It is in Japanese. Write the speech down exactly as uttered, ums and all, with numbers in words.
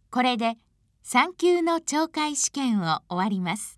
これでさん級の懲戒試験を終わります。